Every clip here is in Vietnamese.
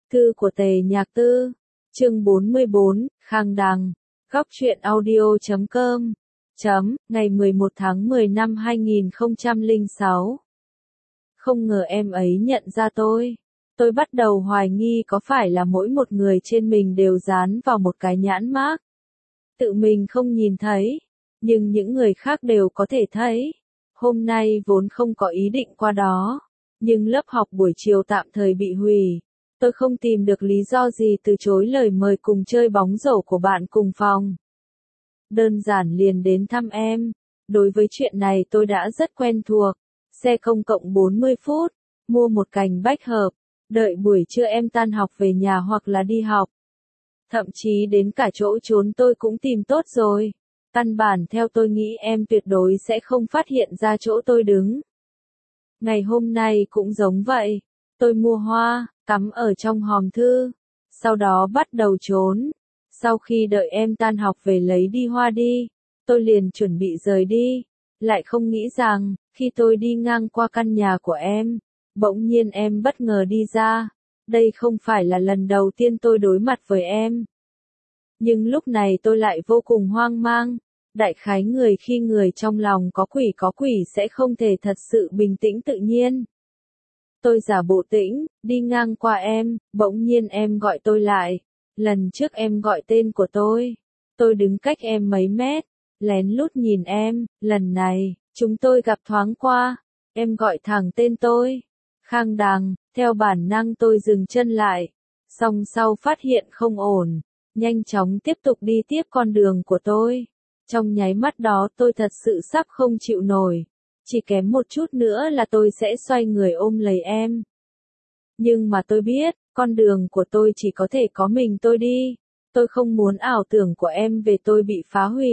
Thư của Tề Nhạc Tư, chương 44, Khang Đằng, góc truyện audio.com, ngày 11 tháng 10 năm 2006. Không ngờ em ấy nhận ra tôi. Tôi bắt đầu hoài nghi có phải là mỗi một người trên mình đều dán vào một cái nhãn mác. Tự mình không nhìn thấy, nhưng những người khác đều có thể thấy. Hôm nay vốn không có ý định qua đó, nhưng lớp học buổi chiều tạm thời bị hủy. Tôi không tìm được lý do gì từ chối lời mời cùng chơi bóng rổ của bạn cùng phòng. Đơn giản liền đến thăm em. Đối với chuyện này tôi đã rất quen thuộc. Xe công cộng 40 phút, mua một cành bách hợp, đợi buổi trưa em tan học về nhà hoặc là đi học. Thậm chí đến cả chỗ trốn tôi cũng tìm tốt rồi. Căn bản theo tôi nghĩ em tuyệt đối sẽ không phát hiện ra chỗ tôi đứng. Ngày hôm nay cũng giống vậy. Tôi mua hoa, cắm ở trong hòm thư. Sau đó bắt đầu trốn. Sau khi đợi em tan học về lấy đi hoa đi, tôi liền chuẩn bị rời đi. Lại không nghĩ rằng, khi tôi đi ngang qua căn nhà của em, bỗng nhiên em bất ngờ đi ra. Đây không phải là lần đầu tiên tôi đối mặt với em. Nhưng lúc này tôi lại vô cùng hoang mang. Đại khái người khi người trong lòng có quỷ sẽ không thể thật sự bình tĩnh tự nhiên. Tôi giả bộ tĩnh, đi ngang qua em, bỗng nhiên em gọi tôi lại. Lần trước em gọi tên của tôi đứng cách em mấy mét, lén lút nhìn em, lần này, chúng tôi gặp thoáng qua, em gọi thẳng tên tôi. Khang Đằng, theo bản năng tôi dừng chân lại, song sau phát hiện không ổn, nhanh chóng tiếp tục đi tiếp con đường của tôi. Trong nháy mắt đó tôi thật sự sắp không chịu nổi. Chỉ kém một chút nữa là tôi sẽ xoay người ôm lấy em. Nhưng mà tôi biết, con đường của tôi chỉ có thể có mình tôi đi. Tôi không muốn ảo tưởng của em về tôi bị phá hủy.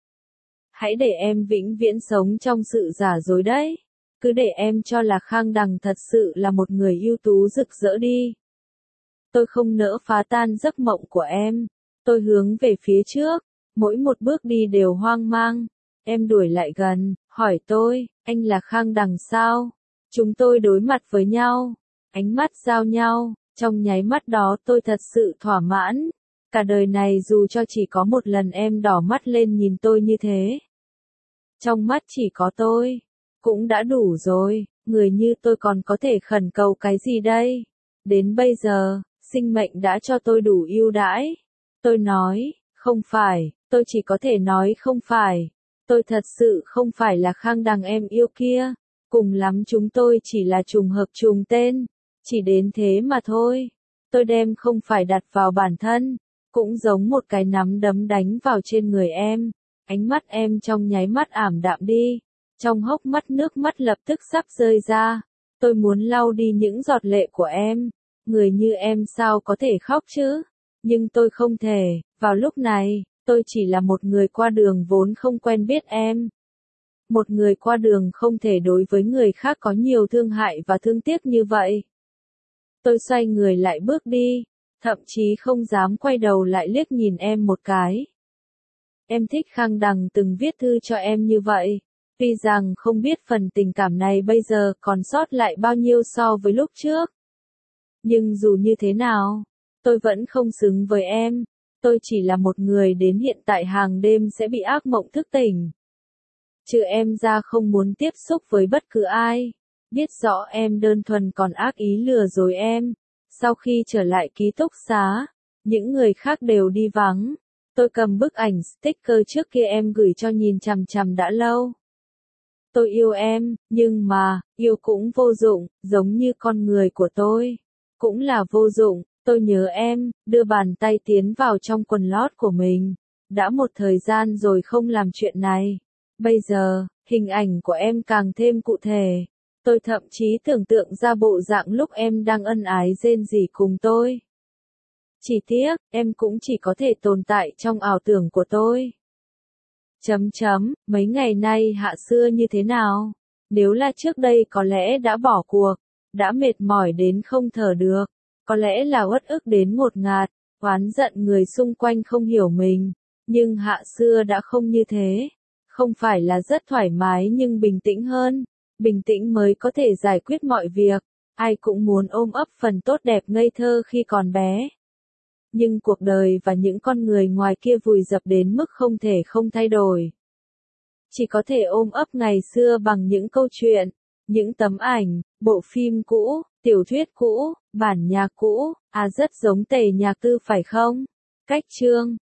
Hãy để em vĩnh viễn sống trong sự giả dối đấy. Cứ để em cho là Khang Đằng thật sự là một người ưu tú rực rỡ đi. Tôi không nỡ phá tan giấc mộng của em. Tôi hướng về phía trước, mỗi một bước đi đều hoang mang. Em đuổi lại gần, hỏi tôi, anh là Khang Đằng sao? Chúng tôi đối mặt với nhau, ánh mắt giao nhau, trong nháy mắt đó tôi thật sự thỏa mãn. Cả đời này dù cho chỉ có một lần em đỏ mắt lên nhìn tôi như thế. Trong mắt chỉ có tôi, cũng đã đủ rồi, người như tôi còn có thể khẩn cầu cái gì đây? Đến bây giờ, sinh mệnh đã cho tôi đủ ưu đãi. Tôi nói, không phải, tôi chỉ có thể nói không phải. Tôi thật sự không phải là Khang Đằng em yêu kia. Cùng lắm chúng tôi chỉ là trùng hợp trùng tên. Chỉ đến thế mà thôi. Tôi đem không phải đặt vào bản thân. Cũng giống một cái nắm đấm đánh vào trên người em. Ánh mắt em trong nháy mắt ảm đạm đi. Trong hốc mắt nước mắt lập tức sắp rơi ra. Tôi muốn lau đi những giọt lệ của em. Người như em sao có thể khóc chứ? Nhưng tôi không thể. Vào lúc này, tôi chỉ là một người qua đường vốn không quen biết em. Một người qua đường không thể đối với người khác có nhiều thương hại và thương tiếc như vậy. Tôi xoay người lại bước đi, thậm chí không dám quay đầu lại liếc nhìn em một cái. Em thích Khang Đằng từng viết thư cho em như vậy. Tuy rằng không biết phần tình cảm này bây giờ còn sót lại bao nhiêu so với lúc trước. Nhưng dù như thế nào, tôi vẫn không xứng với em. Tôi chỉ là một người đến hiện tại hàng đêm sẽ bị ác mộng thức tỉnh. Trừ em ra không muốn tiếp xúc với bất cứ ai. Biết rõ em đơn thuần còn ác ý lừa dối em. Sau khi trở lại ký túc xá, những người khác đều đi vắng. Tôi cầm bức ảnh sticker trước kia em gửi cho nhìn chằm chằm đã lâu. Tôi yêu em, nhưng mà, yêu cũng vô dụng, giống như con người của tôi. Cũng là vô dụng. Tôi nhớ em, đưa bàn tay tiến vào trong quần lót của mình. Đã một thời gian rồi không làm chuyện này. Bây giờ, hình ảnh của em càng thêm cụ thể. Tôi thậm chí tưởng tượng ra bộ dạng lúc em đang ân ái rên rỉ cùng tôi. Chỉ tiếc, em cũng chỉ có thể tồn tại trong ảo tưởng của tôi. Mấy ngày nay Hạ Xưa như thế nào? Nếu là trước đây có lẽ đã bỏ cuộc, đã mệt mỏi đến không thở được. Có lẽ là uất ức đến ngột ngạt, oán giận người xung quanh không hiểu mình. Nhưng Hạ Xưa đã không như thế. Không phải là rất thoải mái nhưng bình tĩnh hơn. Bình tĩnh mới có thể giải quyết mọi việc. ai cũng muốn ôm ấp phần tốt đẹp ngây thơ khi còn bé. Nhưng cuộc đời và những con người ngoài kia vùi dập đến mức không thể không thay đổi. Chỉ có thể ôm ấp ngày xưa bằng những câu chuyện, những tấm ảnh, bộ phim cũ, tiểu thuyết cũ, bản nhạc cũ, rất giống Tề Nhạc Tư phải không? Cách chương